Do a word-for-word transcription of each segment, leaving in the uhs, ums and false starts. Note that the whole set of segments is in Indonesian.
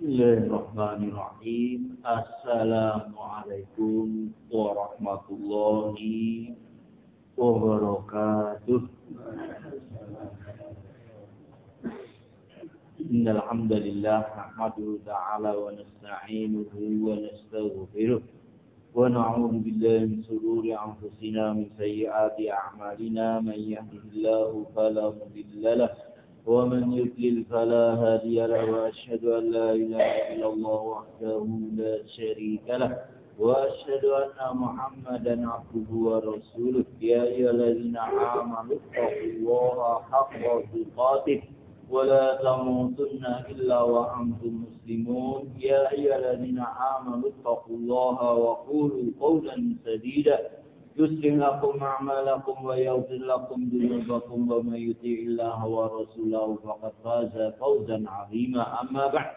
Bismillahirrahmanirrahim. Assalamualaikum warahmatullahi wabarakatuh. Innal hamdalillah nahmaduhu ta'ala wa nasta'inuhu wa nastaghfiruh wa na'udzu billahi min shururi anfusina min sayyiati a'malina man yahdihillahu fala mudilla lahu ومن يضلل فلا هادي له وأشهد أن لا إله إلا الله وحده لا شريك له وأشهد أن محمدا عبده ورسوله يا أيها الذين آمنوا اتقوا الله حق تقاته ولا تموتن إلا وأنتم مسلمون يا أيها الذين آمنوا اتقوا الله وقولوا قولا سديدا يصلح لكم أعمالكم ويغفر لكم ذنوبكم ومن يطع الله ورسوله فقد فاز فوزا عظيما أما بعد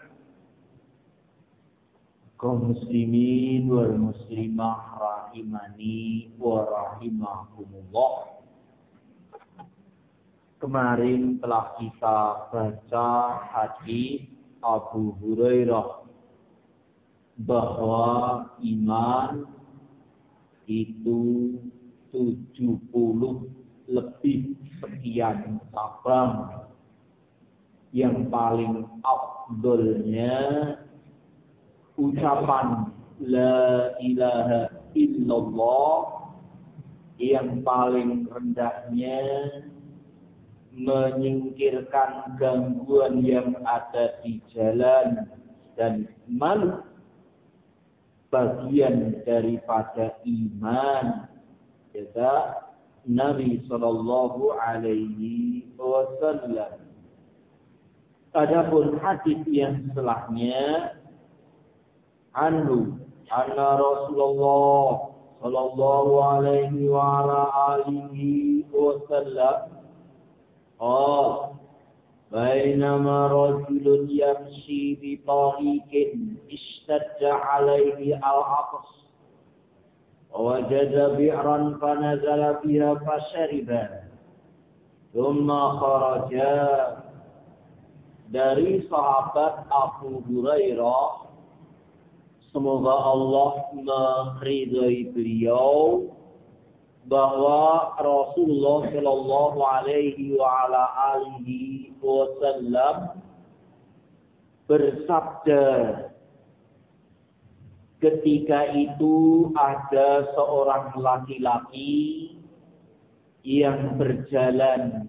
kaum muslimin wal muslimah rahimani wa rahimakumullah. Kemarin telah kita baca hadis Abu Hurairah bahwa iman itu tujuh puluh lebih sekian cabang. Yang paling afdolnya ucapan la ilaha illallah, yang paling rendahnya menyingkirkan gangguan yang ada di jalan dan malu, bagian daripada iman, kata Nabi Sallallahu Alaihi Wasallam. Adapun hadis yang setelahnya, anhu anna Rasulullah Sallallahu Alaihi wa ala alihi Wasallam oh بينما رجل يمشي بطريق اشتد عليه العطش ووجد بئرا فنزل فيها فشرب ثم خرج. Dari sahabat Abu Hurairah, semoga Allah meridhai beliau, bahwa Rasulullah Shallallahu Alaihi wa ala alihi Wasallam bersabda, ketika itu ada seorang laki-laki yang berjalan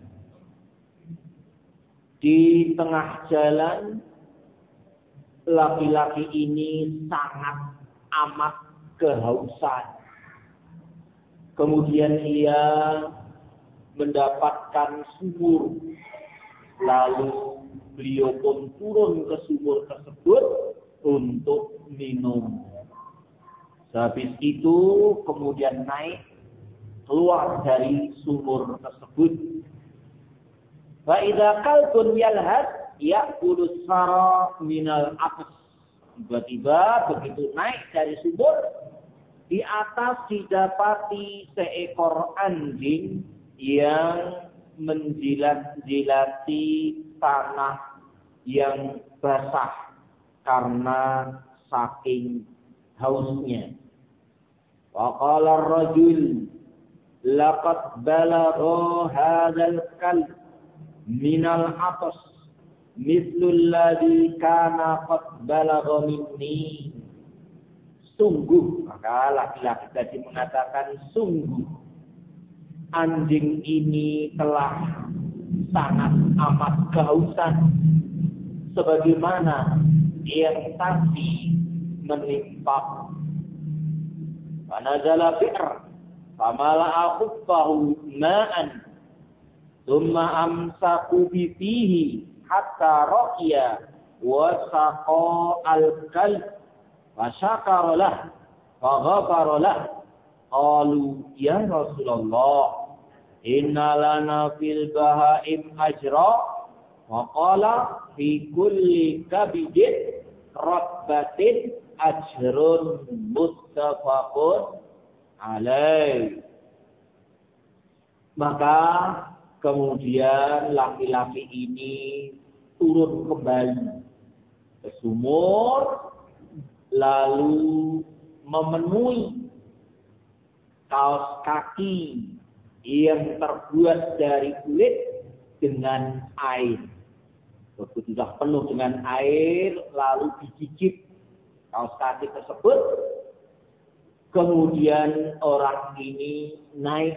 di tengah jalan. Laki-laki ini sangat amat kehausan. Kemudian ia mendapatkan sumur, lalu beliau pun turun ke sumur tersebut untuk minum. Habis itu kemudian naik keluar dari sumur tersebut. Wa idza qalbun yalhad ya'kulu sara minal aqs. Tiba-tiba begitu naik dari sumur, di atas didapati seekor anjing yang menjilat-jilati tanah yang basah karena saking hausnya. Wa qala ar-rajul laqad balagha hadzal kalb minal atas mislul ladzi kana qad balagha minni. Sungguh, maka laki-laki tadi mengatakan, sungguh anjing ini telah sangat amat kehausan sebagaimana yang tadi menimpa. Fanazala bi'r famala'a khuffahu ma'an thumma amsaku bifihi hatta raqiya wa saqa al-kalb Fasyakara lah, faghafara lah. Qalu ya Rasulullah, inna lana fil bahaim ajra. Wa qala fi kulli kabidin ratbatin ajrun muttafaqun alaih. Maka kemudian laki-laki ini turun kembali ke sumur, lalu memenuhi kaos kaki yang terbuat dari kulit dengan air. Begitu sudah penuh dengan air, lalu digigit kaos kaki tersebut. Kemudian orang ini naik.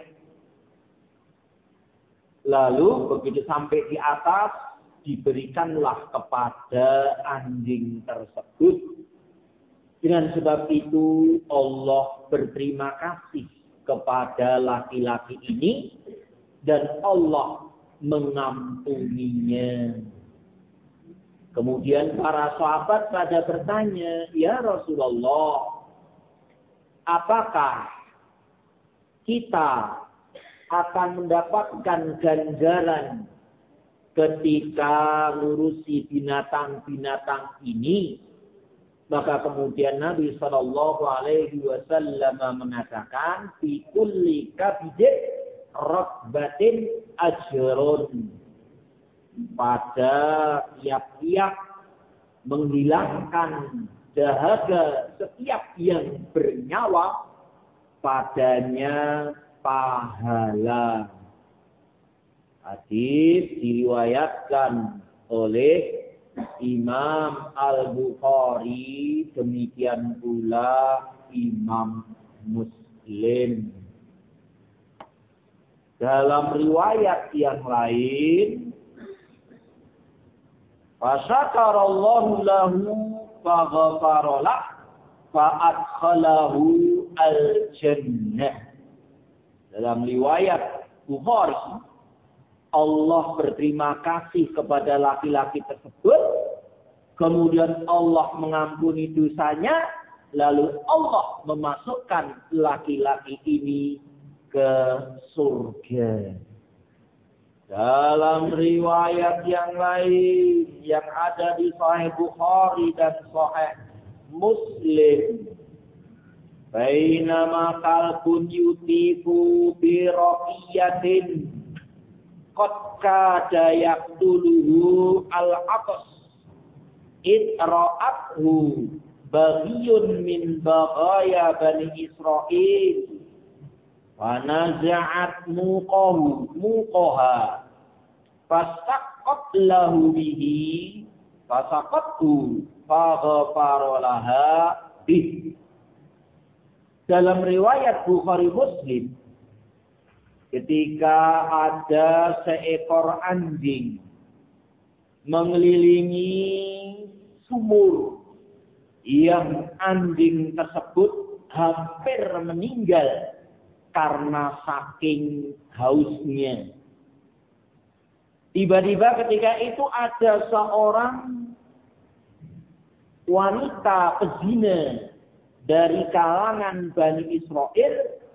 Lalu begitu sampai di atas, diberikanlah kepada anjing tersebut. Dengan sebab itu Allah berterima kasih kepada laki-laki ini dan Allah mengampuninya. Kemudian para sahabat pada bertanya, "Ya Rasulullah, apakah kita akan mendapatkan ganjaran ketika ngurusi binatang-binatang ini?" Maka kemudian Nabi Shallallahu Alaihi Wasallam mengatakan, "Fi kulli kabidin rotbatin ajrun." Pada tiap-tiap menghilangkan dahaga setiap yang bernyawa, padanya pahala. Hadis diriwayatkan oleh Imam Al-Bukhari, demikian pula Imam Muslim. Dalam riwayat yang lain, fasyakarallahu lahu faghfaralah fa'adkhalahu al-jannah. Dalam riwayat Bukhari, Allah berterima kasih kepada laki-laki tersebut, kemudian Allah mengampuni dosanya, lalu Allah memasukkan laki-laki ini ke surga. Dalam riwayat yang lain yang ada di Sahih Bukhari dan Sahih Muslim, bainama kalbun yutifu bi raqiyatin qad kada yaqtuluhu al-aqs itra'athu baghiyun min baghaya bani Israil wa naza'at muqahu muqaha fasaqqat lahu bihi fasaqathu faghfara laha bih. Dalam riwayat Bukhari Muslim, ketika ada seekor anjing mengelilingi sumur yang anjing tersebut hampir meninggal karena saking hausnya. Tiba-tiba ketika itu ada seorang wanita pezina dari kalangan Bani Israel.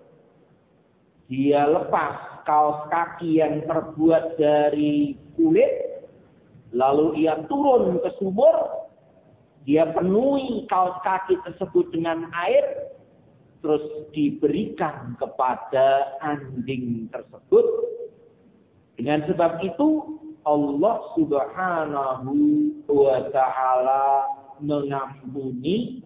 Dia lepas kaos kaki yang terbuat dari kulit, lalu ia turun ke sumur, dia penuhi kaos kaki tersebut dengan air, terus diberikan kepada anjing tersebut. Dengan sebab itu Allah Subhanahu wa Ta'ala mengampuni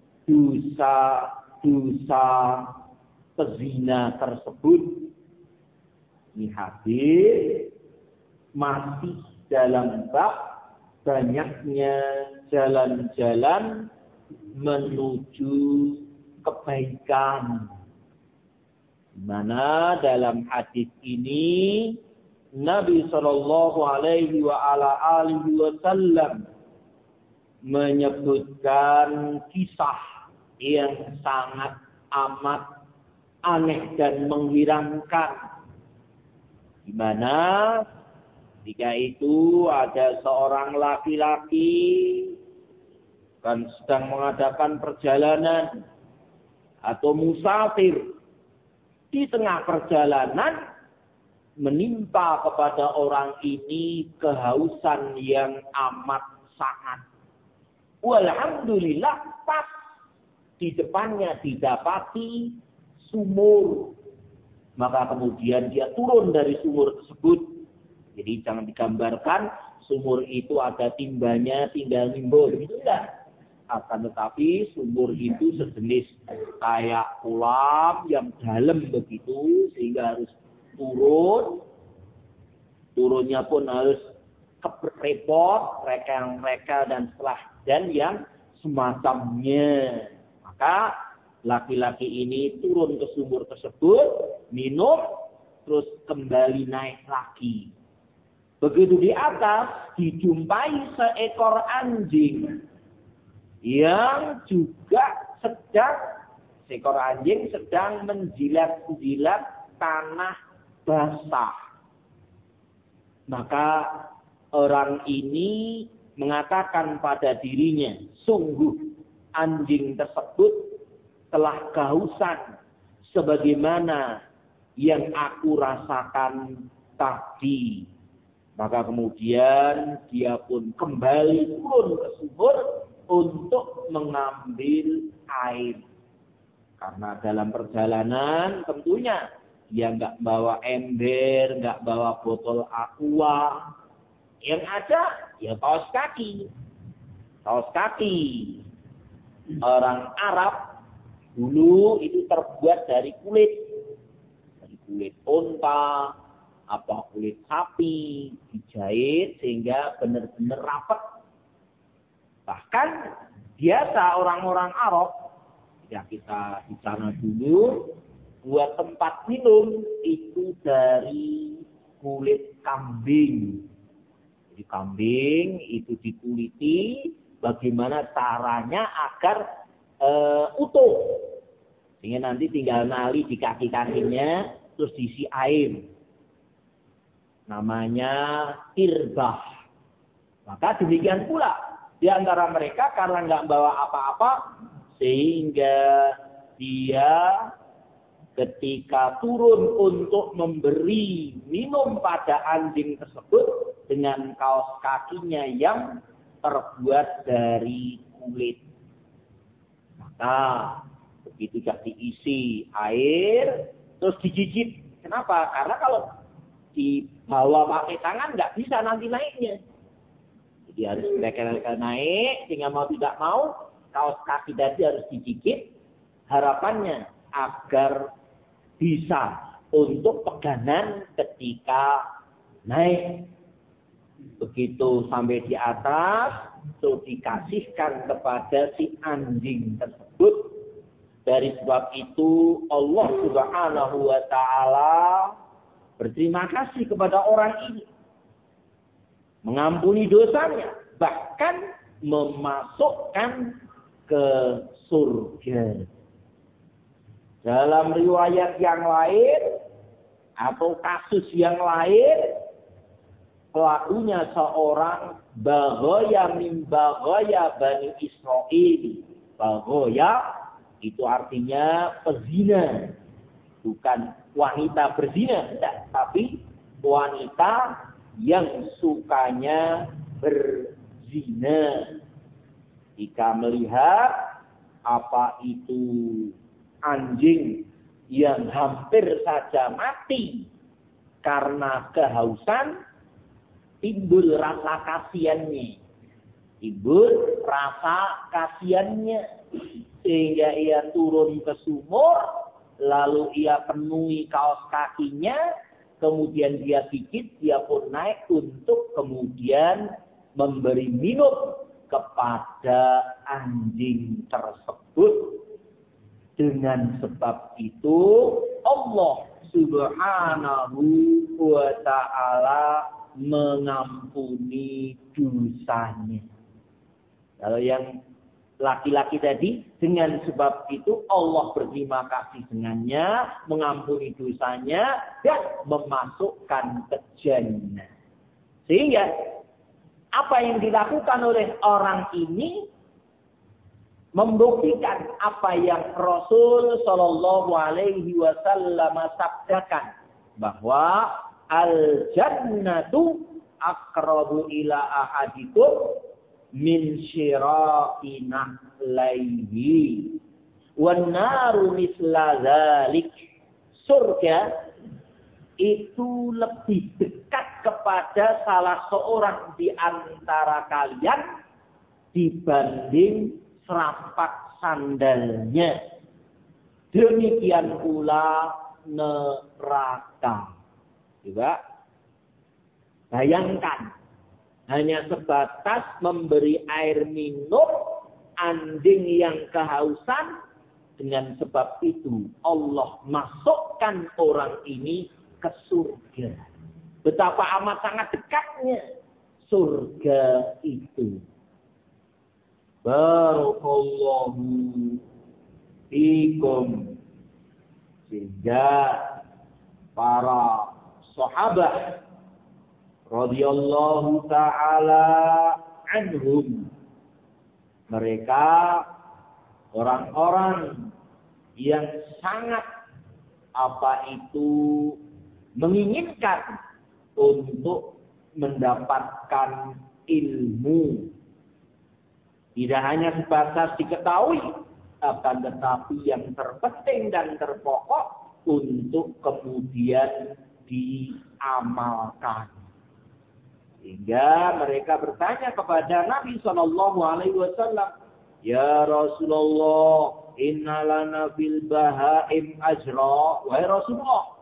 dosa-dosa pezina tersebut. Ini hadis masih dalam bab banyaknya jalan-jalan menuju kebaikan. Di mana dalam hadis ini Nabi Shallallahu Alaihi Wasallam menyebutkan kisah yang sangat amat aneh dan mengherankan, di mana ketika itu ada seorang laki-laki kan sedang mengadakan perjalanan atau musafir. Di tengah perjalanan menimpa kepada orang ini kehausan yang amat sangat. Walhamdulillah pas di depannya didapati sumur. Maka kemudian dia turun dari sumur tersebut. Jadi jangan digambarkan sumur itu ada timbanya tinggal nimbul, gitu enggak. Akan tetapi sumur itu sejenis kayak kolam yang dalam begitu sehingga harus turun. Turunnya pun harus keberepot, mereka-mereka dan setelah dan yang semacamnya. Maka laki-laki ini turun ke sumur tersebut, minum, terus kembali naik lagi. Begitu di atas, dijumpai seekor anjing yang juga sedang, seekor anjing sedang menjilat-jilat tanah basah. Maka orang ini mengatakan pada dirinya, sungguh anjing tersebut telah kehausan sebagaimana yang aku rasakan tadi. Maka kemudian dia pun kembali turun ke sumur untuk mengambil air. Karena dalam perjalanan tentunya dia nggak bawa ember, nggak bawa botol aqua. Yang ada ya kaos kaki. Kaos kaki. Orang Arab dulu itu terbuat dari kulit. Dari kulit unta, apa kulit sapi, dijahit sehingga benar-benar rapat. Bahkan biasa orang-orang Arab, ya kita di sana dulu, buat tempat minum itu dari kulit kambing. Jadi kambing itu dikuliti bagaimana caranya agar Uh, utuh, sehingga nanti tinggal nali di kaki-kakinya, terus diisi air. Namanya irbah. Maka demikian pula di antara mereka karena nggak bawa apa-apa, sehingga dia ketika turun untuk memberi minum pada anjing tersebut dengan kaos kakinya yang terbuat dari kulit. Nah, begitu sudah diisi air, terus digigit. Kenapa? Karena kalau dibawa pakai tangan nggak bisa nanti naiknya. Jadi harus mereka naik, sehingga mau tidak mau, kaos kaki tadi harus digigit. Harapannya agar bisa untuk pegangan ketika naik. Begitu sampai di atas, itu dikasihkan kepada si anjing tersebut. Dari sebab itu Allah Subhanahu wa taala berterima kasih kepada orang ini, mengampuni dosanya, bahkan memasukkan ke surga. Dalam riwayat yang lain atau kasus yang lain, pelakunya seorang baghaya min baghaya Bani Israil. Baghaya itu artinya pezina. Bukan wanita berzina, tidak. Tapi wanita yang sukanya berzina. Jika melihat apa itu anjing yang hampir saja mati karena kehausan, timbul rasa kasihannya. Timbul rasa kasihannya. Sehingga ia turun ke sumur, lalu ia penuhi kaos kakinya, kemudian dia gigit, dia pun naik untuk kemudian memberi minum kepada anjing tersebut. Dengan sebab itu, Allah Subhanahu wa ta'ala mengampuni dosanya. Kalau yang laki-laki tadi, dengan sebab itu Allah berterima kasih dengannya, mengampuni dosanya, dan memasukkan ke jannah. Sehingga apa yang dilakukan oleh orang ini membuktikan apa yang Rasul Shallallahu Alaihi Wasallam sabdakan, bahwa al-jannatu aqrabu ila ahadikum min syira'i na'laihi wan naru misla dzalik. Surga itu lebih dekat kepada salah seorang di antara kalian dibanding serapak sandalnya. Demikian pula neraka. Coba bayangkan, hanya sebatas memberi air minum anjing yang kehausan. Dengan sebab itu Allah masukkan orang ini ke surga. Betapa amat sangat dekatnya surga itu. Barakallahu fikum. Sehingga para sahabat radhiyallahu ta'ala anhum, mereka orang-orang yang sangat apa itu menginginkan untuk mendapatkan ilmu. Tidak hanya sebatas diketahui, akan tetapi yang terpenting dan terpokok untuk kemudian diamalkan. Sehingga mereka bertanya kepada Nabi shallallahu alaihi wasallam, ya Rasulullah, inna lana fil bahaim ajra. Wahai Rasulullah,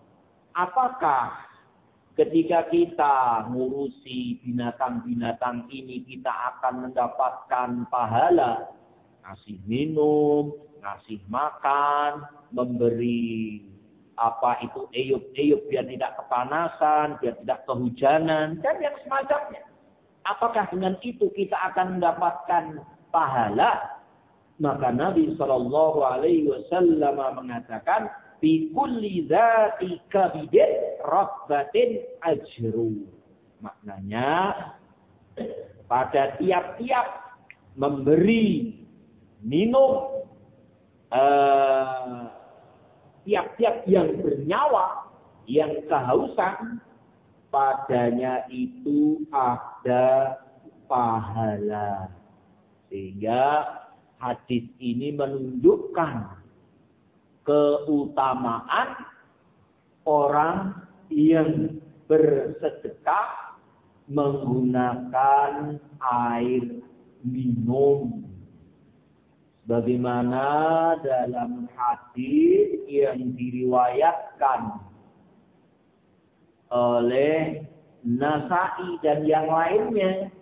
apakah ketika kita ngurusi binatang-binatang ini kita akan mendapatkan pahala? Ngasih minum, ngasih makan, memberi apa itu eyup-eyup biar tidak kepanasan, biar tidak kehujanan, dan yang semacamnya. Apakah dengan itu kita akan mendapatkan pahala? Maka Nabi Shallallahu Alaihi Wasallam mengatakan, "Bi kulli dzati kabidin rabbatin ajru." Maknanya pada tiap-tiap memberi minum uh, tiap-tiap yang bernyawa, yang kehausan, padanya itu ada pahala. Sehingga hadis ini menunjukkan keutamaan orang yang bersedekah menggunakan air minum. Bagaimana dalam hadis yang diriwayatkan oleh Nasa'i dan yang lainnya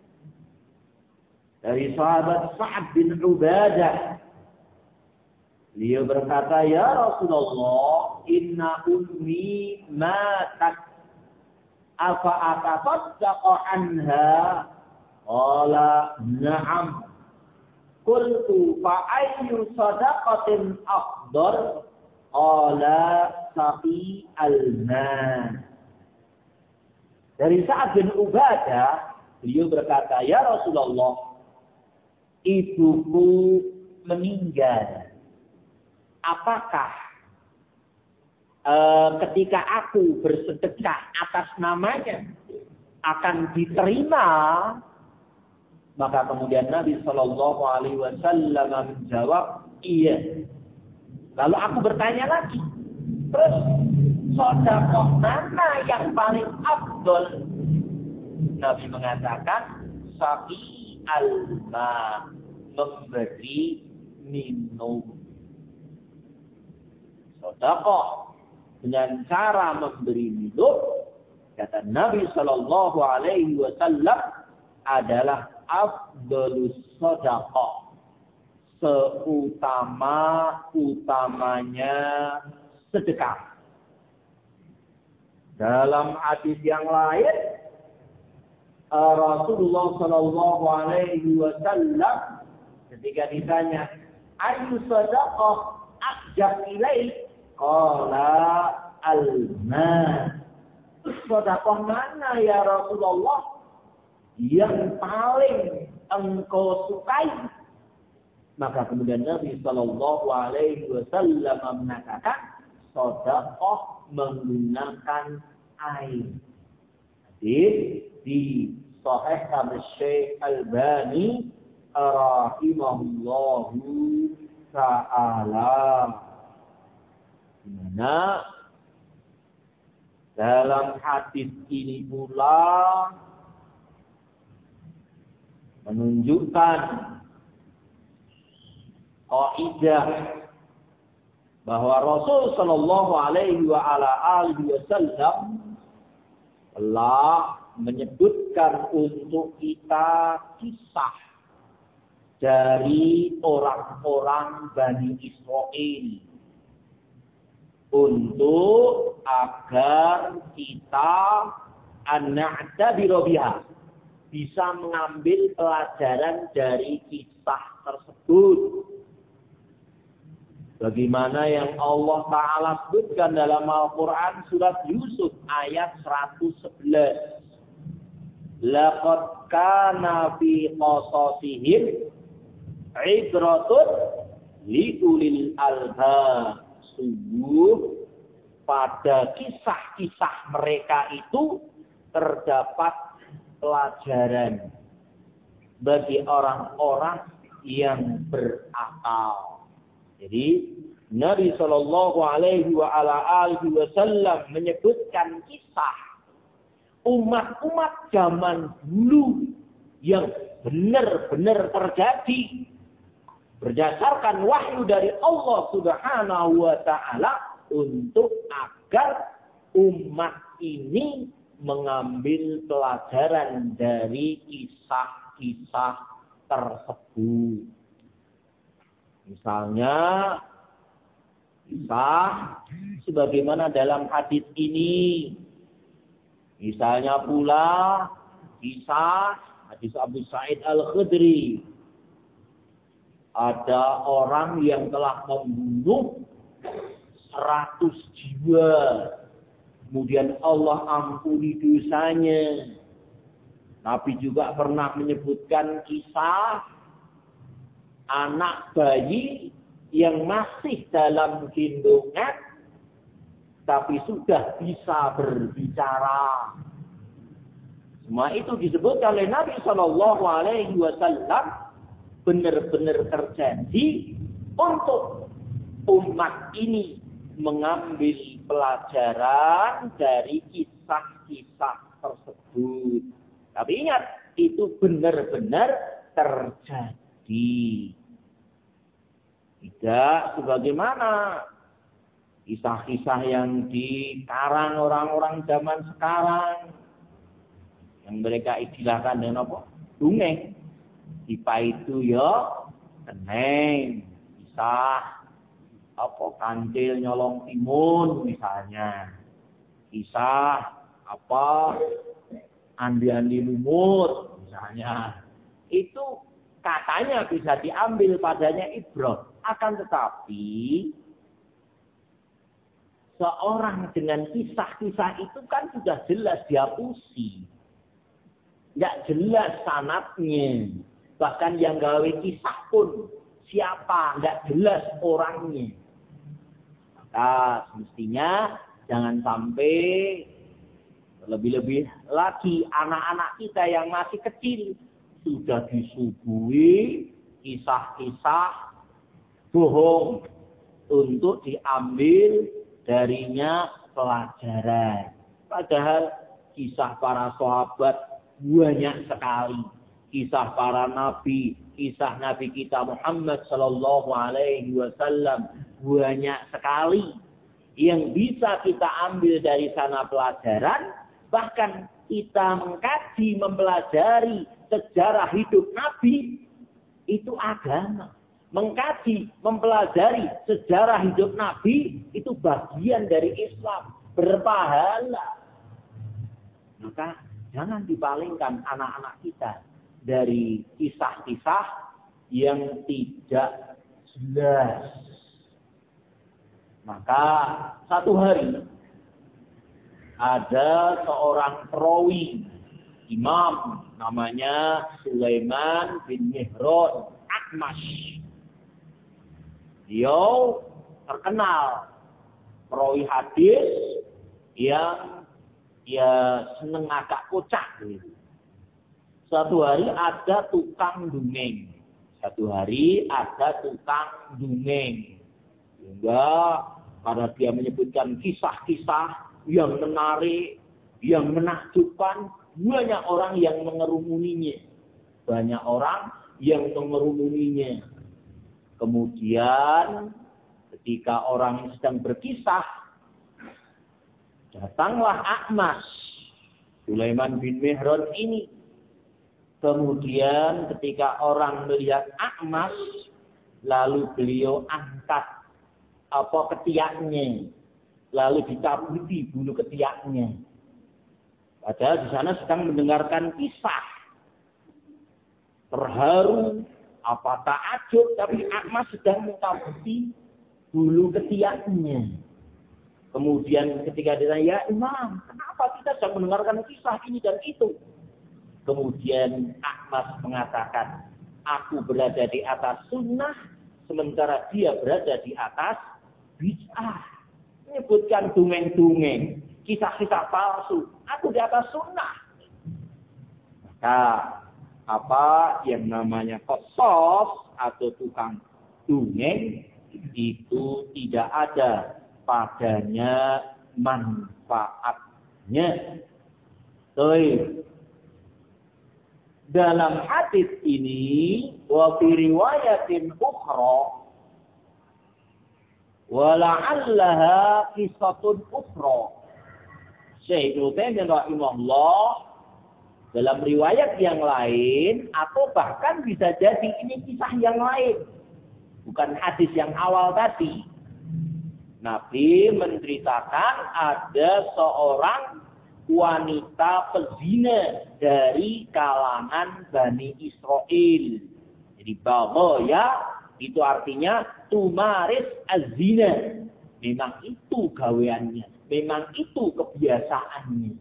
dari sahabat Sa'ad bin Ubadah. Beliau berkata, ya Rasulullah, inna ummi matat, afa atasaddaqu anha? Qala na'am. Qultu fa ayyu sadaqatin afdal? Qala saqi al-ma. Dari Sa'ad bin Ubadah, beliau berkata, ya Rasulullah, ibuku meninggal. Apakah e, ketika aku bersedekah atas namanya akan diterima? Maka kemudian Nabi Shallallahu Alaihi Wasallam menjawab, iya. Lalu aku bertanya lagi, terus sedekah mana yang paling afdol? Nabi mengatakan, saqi al-ma, memberi minum. Sedekah dengan cara memberi minum, kata Nabi Shallallahu Alaihi Wasallam, adalah afdalus sedekah, seutama-utamanya sedekah. Dalam hadis yang lain, Rasulullah Shallallahu Alaihi Wasallam ketika ditanya, ayu sedekah ajab ilaih? Qala al-ma. Sedekah mana ya Rasulullah yang paling engkau sukai? Maka kemudian Nabi Shallallahu Alaihi Wasallam mengatakan, sedekah menggunakan air. Hadis di Sahih Syekh Albani rahimahullahu ta'ala. Dimana Dalam hadis ini pula menunjukkan kaidah bahwa Rasul sallallahu alaihi wa ala alihi wasallam telah menyebutkan untuk kita kisah dari orang-orang Bani Israil untuk agar kita an-na'tabiru biha, bisa mengambil pelajaran dari kisah tersebut. Bagaimana yang Allah Ta'ala sebutkan dalam Al-Quran surat Yusuf ayat seratus sebelas. Laqad kana fi qasasihim ibratun liulil albab. Sungguh pada kisah-kisah mereka itu terdapat pelajaran bagi orang-orang yang berakal. Jadi Nabi Shallallahu Alaihi Wasallam menyebutkan kisah umat-umat zaman dulu yang benar-benar terjadi berdasarkan wahyu dari Allah Subhanahu wa Ta'ala untuk agar umat ini mengambil pelajaran dari kisah-kisah tersebut. Misalnya kisah sebagaimana dalam hadis ini. Misalnya pula kisah hadis Abu Sa'id Al-Khudri. Ada orang yang telah membunuh seratus jiwa. Kemudian Allah ampuni dosanya. Nabi juga pernah menyebutkan kisah anak bayi yang masih dalam gendongan tapi sudah bisa berbicara. Semua itu disebutkan oleh Nabi Shallallahu Alaihi Wasallam benar-benar terjadi untuk umat ini mengambil pelajaran dari kisah-kisah tersebut. Tapi ingat, itu benar-benar terjadi. Tidak sebagaimana kisah-kisah yang dikarang orang-orang zaman sekarang. Yang mereka istilahkan dengan apa? Dongeng. Dipa itu ya keneng. Kisah apa kancil nyolong timun misalnya. Kisah apa andi-andi lumut misalnya. Itu katanya bisa diambil padanya ibrah. Akan tetapi seorang dengan kisah-kisah itu kan sudah jelas dihapusi. Tidak jelas sanadnya. Bahkan yang gawe kisah pun siapa, tidak jelas orangnya. Maka semestinya jangan sampai lebih-lebih lagi anak-anak kita yang masih kecil sudah disuguhi kisah-kisah bohong untuk diambil darinya pelajaran. Padahal kisah para sahabat banyak sekali. Kisah para nabi, kisah Nabi kita Muhammad Sallallahu Alaihi Wasallam banyak sekali yang bisa kita ambil dari sana pelajaran. Bahkan kita mengkaji, mempelajari sejarah hidup Nabi itu agama. Mengkaji, mempelajari sejarah hidup Nabi itu bagian dari Islam, berpahala. Maka jangan dipalingkan anak-anak kita dari kisah-kisah yang tidak jelas. Maka satu hari ada seorang perawi imam namanya Sulaiman bin Mihran Akmash. Dia terkenal perawi hadis yang ya seneng agak kocak gitu. Suatu hari ada tukang dongeng. Satu hari ada tukang dongeng. Sehingga karena dia menyebutkan kisah-kisah yang menarik, yang menakjubkan, banyak orang yang mengerumuninya. Banyak orang yang mengerumuninya. Kemudian ketika orang sedang berkisah, datanglah A'mas, Sulaiman bin Mihran ini. Kemudian ketika orang melihat A'mas, lalu beliau angkat apa ketiaknya, lalu dicabuti bulu ketiaknya. Padahal di sana sedang mendengarkan kisah. Terharu, apa takjub, tapi A'mas sedang mencabuti bulu ketiaknya. Kemudian ketika ditanya, ya Imam, kenapa kita sedang mendengarkan kisah ini dan itu? Kemudian A'mas mengatakan, aku berada di atas sunnah, sementara dia berada di atas bid'ah. Menyebutkan dungeng-dungeng, kisah-kisah palsu. Aku di atas sunnah. Maka apa yang namanya qasas atau tukang dungeng itu tidak ada padanya manfaatnya. Baik. Dalam hadis ini, wa fi riwayatin ukhra, wa la'allaha qissatun ukhra. Syekh Utsaimin rahimahullah dalam riwayat yang lain atau bahkan bisa jadi ini kisah yang lain, bukan hadis yang awal tadi. Nabi menceritakan ada seorang wanita pezina dari kalangan Bani Israel. Jadi baghoya itu artinya tumaris az-zina. Memang itu gaweannya, memang itu kebiasaannya.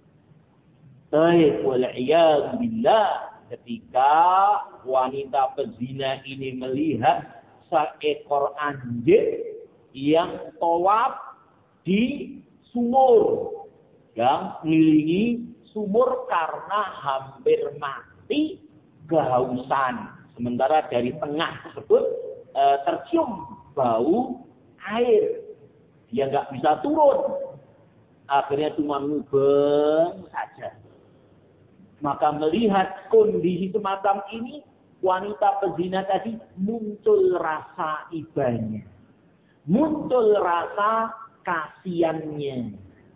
Baik, wal'iyadu billah, ketika wanita pezina ini melihat seekor anjing yang tawaf di sumur, yang mengelilingi sumur karena hampir mati kehausan. Sementara dari tengah tersebut e, tercium bau air. Dia nggak bisa turun. Akhirnya cuma ngubeng saja. Maka melihat kondisi semacam ini, wanita pezina tadi muncul rasa ibanya. Muncul rasa kasihannya.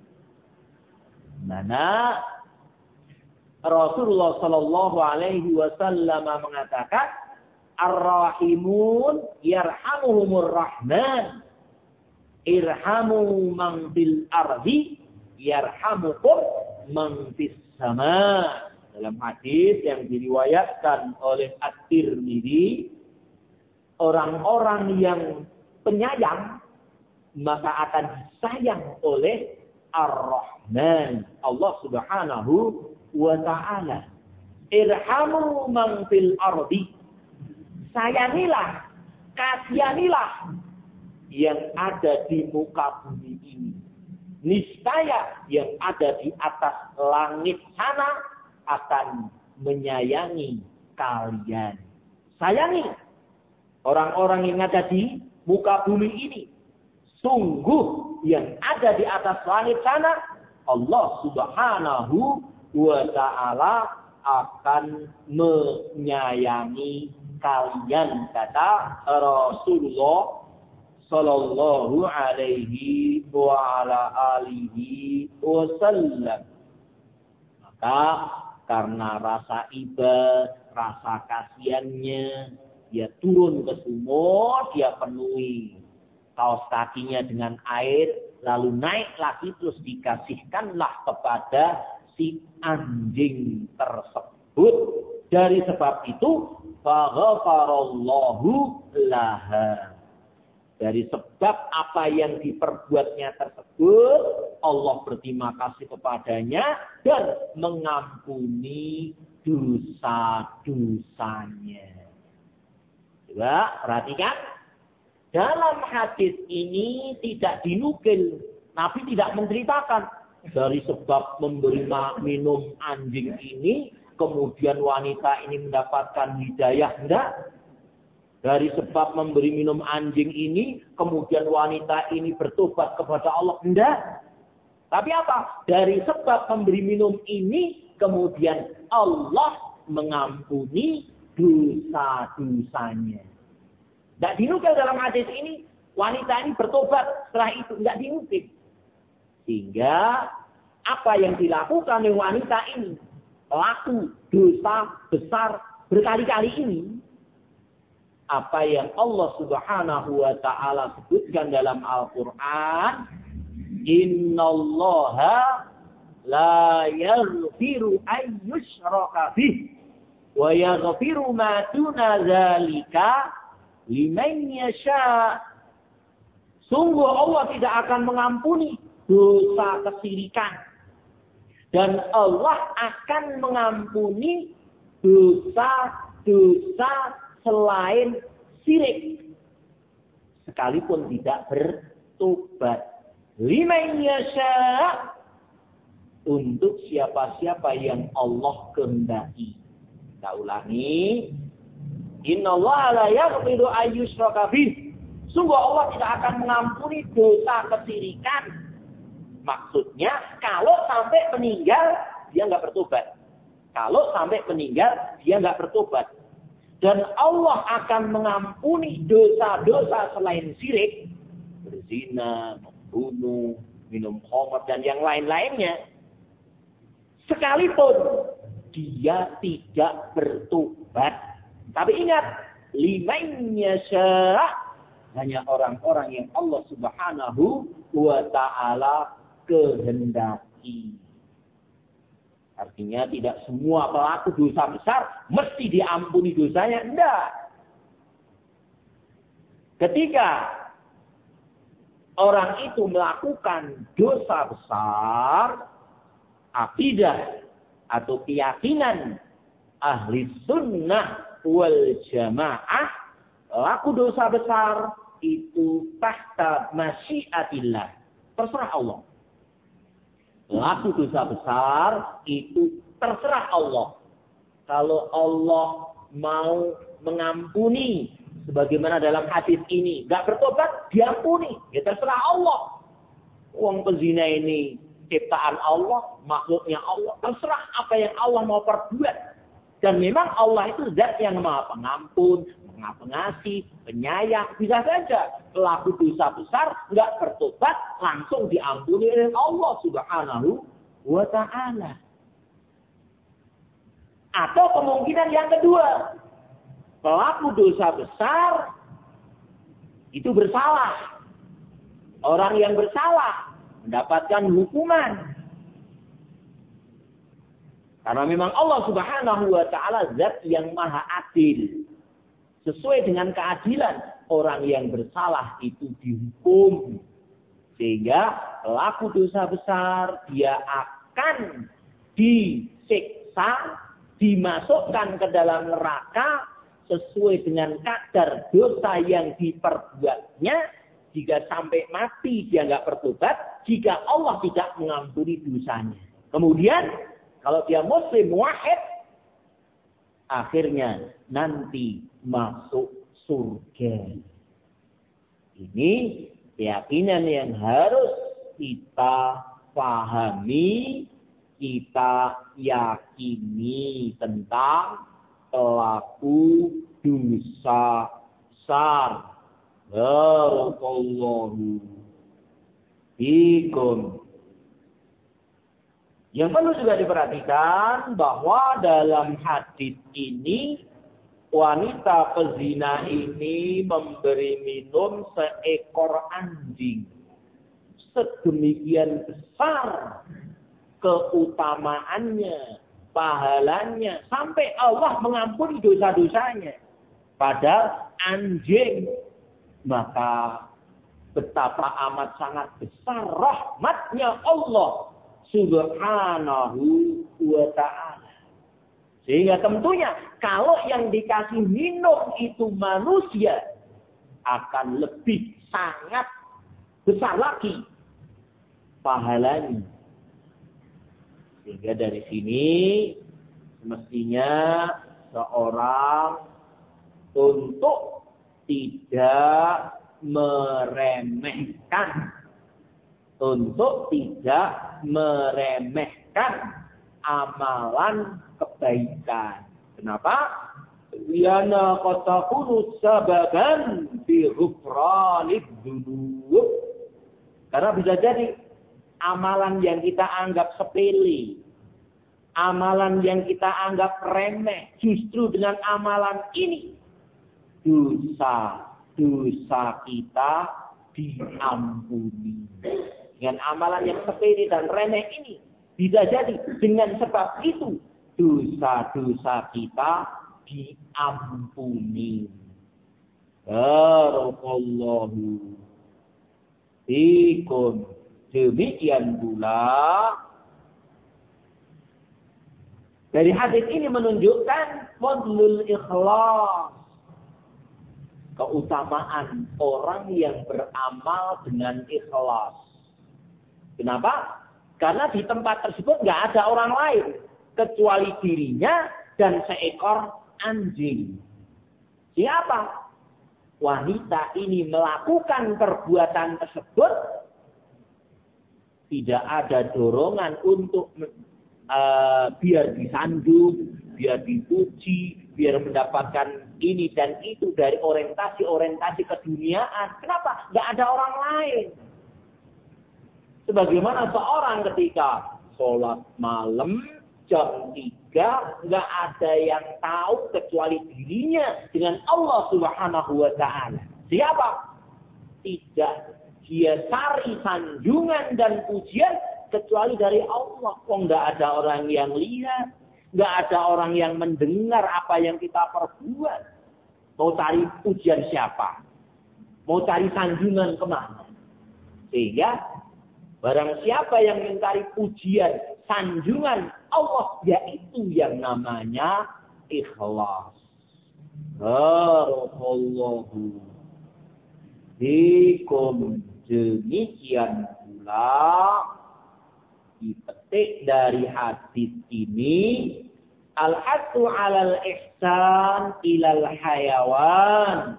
Mana Rasulullah Shallallahu Alaihi Wasallam mengatakan, Ar-Rahimun yarhamuhumur Rahman, irhamu man fil ardi, yarhamukum man fis sama. Dalam hadis yang diriwayatkan oleh At-Tirmidzi, orang-orang yang penyayang maka akan disayang oleh Ar-Rahman, Allah Subhanahu wa ta'ala. Irhamu man fil ardi, sayangilah, kasihanilah yang ada di muka bumi ini. Niscaya yang ada di atas langit sana akan menyayangi kalian. Sayangi orang-orang yang ada di muka bumi ini. Sungguh yang ada di atas langit sana, Allah Subhanahu wa ta'ala akan menyayangi kalian, kata Rasulullah Sallallahu alaihi wa ala alihi wasallam. Maka karena rasa iba, rasa kasihannya, dia turun ke sumur, dia penuhi kaos kakinya dengan air, lalu naik lagi terus dikasihkanlah kepada si anjing tersebut. Dari sebab itu, faghfarallahu laha. Dari sebab apa yang diperbuatnya tersebut, Allah berterima kasih kepadanya dan mengampuni dosa-dosanya. Coba perhatikan. Dalam hadis ini tidak dinukil. Nabi tidak menceritakan. Dari sebab memberi minum anjing ini, kemudian wanita ini mendapatkan hidayah. Enggak. Dari sebab memberi minum anjing ini, kemudian wanita ini bertobat kepada Allah. Enggak. Tapi apa? Dari sebab memberi minum ini, kemudian Allah mengampuni dosa-dosanya. Tidak dinukil dalam hadis ini, wanita ini bertobat setelah itu. Tidak dinukil. Sehingga apa yang dilakukan oleh wanita ini, pelaku dosa besar berkali-kali ini, apa yang Allah Subhanahu wa Ta'ala sebutkan dalam Al-Quran, Innallaha la yaghfiru an yushraka bih wa yaghfiru ma duna dzalika liman yasha. Sungguh Allah tidak akan mengampuni dosa kesyirikan, dan Allah akan mengampuni dosa-dosa selain syirik sekalipun tidak bertobat. Liman yasha, untuk siapa-siapa yang Allah kehendaki. Kita ulangi. Innallaha la yaghfiru an yushraka bih. Sungguh Allah tidak akan mengampuni dosa kesyirikan. Maksudnya kalau sampai meninggal dia enggak bertobat. Kalau sampai meninggal dia enggak bertobat. Dan Allah akan mengampuni dosa-dosa selain syirik, berzina, bunuh, minum khamr, dan yang lain-lainnya, sekalipun dia tidak bertobat. Tapi ingat, liman yasha, hanya orang-orang yang Allah Subhanahu wa Ta'ala kehendaki. Artinya tidak semua pelaku dosa besar mesti diampuni dosanya. Tidak. Ketika orang itu melakukan dosa besar, akidah atau keyakinan ahli sunnah wal jamaah, laku dosa besar itu tahta masyiatillah, terserah Allah. Laku dosa besar itu terserah Allah. Kalau Allah mau mengampuni, sebagaimana dalam hadis ini, gak bertobat, diampuni. Ya terserah Allah. Wong pezina ini ciptaan Allah, makhluknya Allah. Terserah apa yang Allah mau perbuat. Dan memang Allah itu zat yang maha pengampun, maha pengasih, penyayang. Bisa saja pelaku dosa besar gak bertobat, langsung diampuni oleh Allah Subhanahu wa Ta'ala. Atau kemungkinan yang kedua, pelaku dosa besar itu bersalah. Orang yang bersalah mendapatkan hukuman. Karena memang Allah Subhanahu wa Ta'ala zat yang maha adil. Sesuai dengan keadilan, orang yang bersalah itu dihukum. Sehingga pelaku dosa besar dia akan disiksa, dimasukkan ke dalam neraka sesuai dengan kadar dosa yang diperbuatnya. Jika sampai mati dia nggak bertobat, jika Allah tidak mengampuni dosanya. Kemudian kalau dia muslim wahid, akhirnya nanti masuk surga. Ini keyakinan yang harus kita pahami, kita yakini tentang pelaku dosa besar. Barakallahu fikum. Yang perlu juga diperhatikan bahwa dalam hadis ini wanita pezina ini memberi minum seekor anjing. Sedemikian besar keutamaannya, pahalanya, sampai Allah mengampuni dosa-dosanya. Padahal anjing, maka betapa amat sangat besar rahmatnya Allah Subhanahu wa Ta'ala. Sehingga tentunya kalau yang dikasih minum itu manusia, akan lebih sangat besar lagi pahalanya. Sehingga dari sini semestinya seorang untuk tidak meremehkan untuk tidak meremehkan amalan kebaikan. Kenapa? Liana qatakunu sababan fi ghufranid dzunub. Karena bisa jadi amalan yang kita anggap sepele, amalan yang kita anggap remeh, justru dengan amalan ini dosa-dosa kita diampuni. Dengan amalan yang sepele dan remeh ini, bisa jadi dengan sebab itu dosa-dosa kita diampuni. Barakallahu fikum. Demikian pula dari hadis ini menunjukkan fadlul ikhlas, keutamaan orang yang beramal dengan ikhlas. Kenapa? Karena di tempat tersebut nggak ada orang lain kecuali dirinya dan seekor anjing. Siapa? Wanita ini melakukan perbuatan tersebut tidak ada dorongan untuk uh, biar disanjung, biar dipuji, biar mendapatkan ini dan itu dari orientasi-orientasi keduniaan. Kenapa? Nggak ada orang lain. Sebagaimana seorang ketika sholat malam jam tiga, nggak ada yang tahu kecuali dirinya dengan Allah Subhanahu wa Ta'ala. Siapa? Tidak dia cari sanjungan dan pujian kecuali dari Allah. Kok nggak ada orang yang lihat, nggak ada orang yang mendengar apa yang kita perbuat. Mau cari pujian siapa? Mau cari sanjungan kemana? Sehingga barang siapa yang mencari pujian, sanjungan Allah, yaitu yang namanya ikhlas. Barakallahu fikum. Demikian pula dipetik dari hadis ini al-hasu 'alal ihsan ilal hayawan.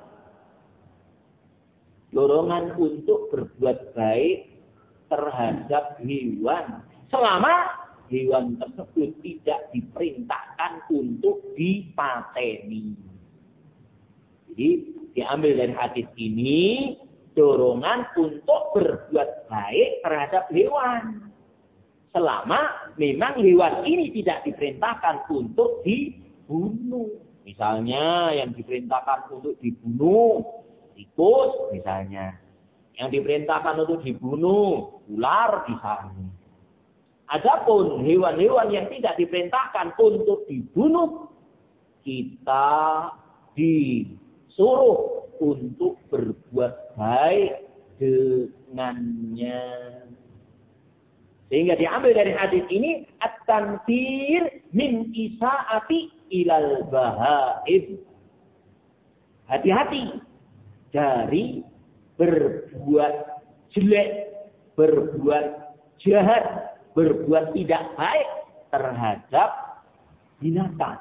Dorongan untuk berbuat baik terhadap hewan selama hewan tersebut tidak diperintahkan untuk dipateni. Jadi diambil dari hadis ini dorongan untuk berbuat baik terhadap hewan selama memang hewan ini tidak diperintahkan untuk dibunuh. Misalnya yang diperintahkan untuk dibunuh tikus misalnya, yang diperintahkan untuk dibunuh ular misalnya. Adapun hewan-hewan yang tidak diperintahkan untuk dibunuh, kita disuruh untuk berbuat baik dengannya. Sehingga diambil dari hadis ini at-tanfir min isaati ilal bahaim. Hati-hati dari berbuat jelek, berbuat jahat, berbuat tidak baik terhadap binatang.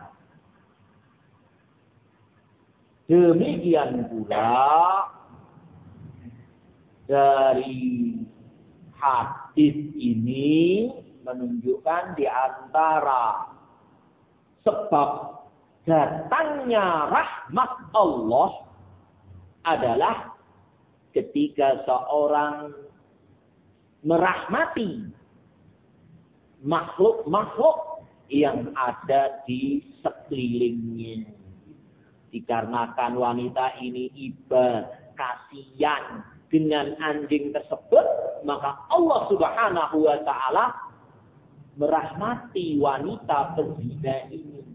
Demikian pula dari hadis ini menunjukkan di antara sebab datangnya rahmat Allah adalah ketika seorang merahmati makhluk-makhluk yang ada di sekelilingnya. Dikarenakan wanita ini iba, kasihan dengan anjing tersebut, maka Allah Subhanahu wa Ta'ala merahmati wanita berzina ini.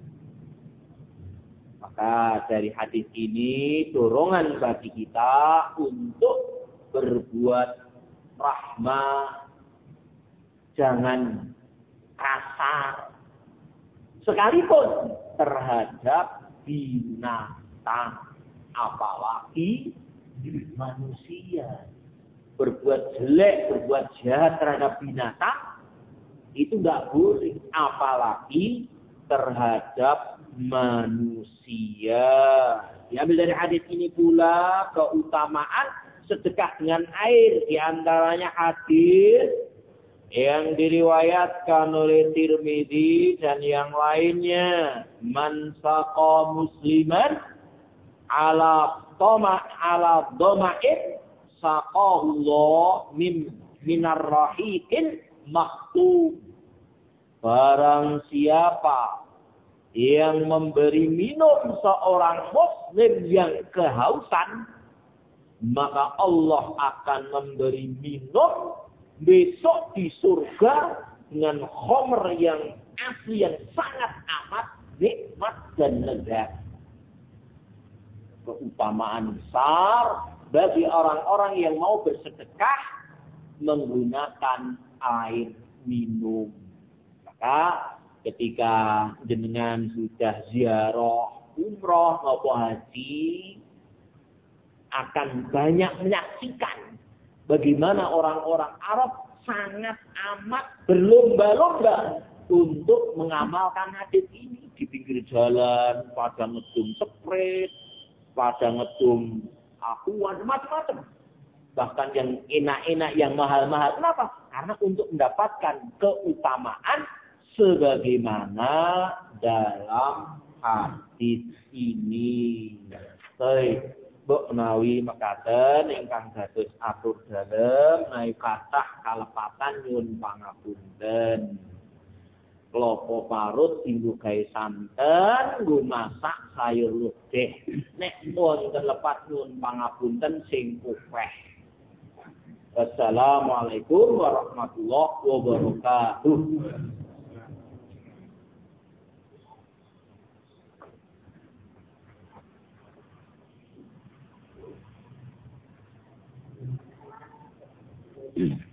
Maka dari hadis ini dorongan bagi kita untuk berbuat rahmah, jangan kasar sekalipun terhadap binatang, apalagi manusia. Berbuat jelek, berbuat jahat terhadap binatang itu nggak boleh, apalagi terhadap manusia. Diambil dari hadis ini pula keutamaan sedekah dengan air, di antaranya hadis yang diriwayatkan oleh Tirmidzi dan yang lainnya, man saqa musliman ala toma ala doma'in saqahullah min minar rahiqin maktub. Barang siapa yang memberi minum seorang muslim yang kehausan, maka Allah akan memberi minum besok di surga dengan khamr yang asli, yang sangat amat nikmat dan lezat. Keutamaan besar bagi orang-orang yang mau bersedekah menggunakan air minum. Maka ketika jenengan sudah ziarah umroh maupun haji, akan banyak menyaksikan bagaimana orang-orang Arab sangat amat berlomba-lomba untuk mengamalkan hadis ini. Di pinggir jalan, pada ngedum spray, pada ngedum akuan, macam-macam. Bahkan yang enak-enak, yang mahal-mahal. Kenapa? Karena untuk mendapatkan keutamaan sebagaimana dalam hadis ini. Baik. Mbok menawi mekaten ingkang dados atur dalem menawi kathah kalepatan nyuwun pangapunten. Klopo parut dienggo gawe santen, nggo masak sayur lodeh. Nek wonten lepat nyuwun pangapunten sing kupeh. Wassalamualaikum warahmatullahi wabarakatuh. Mm.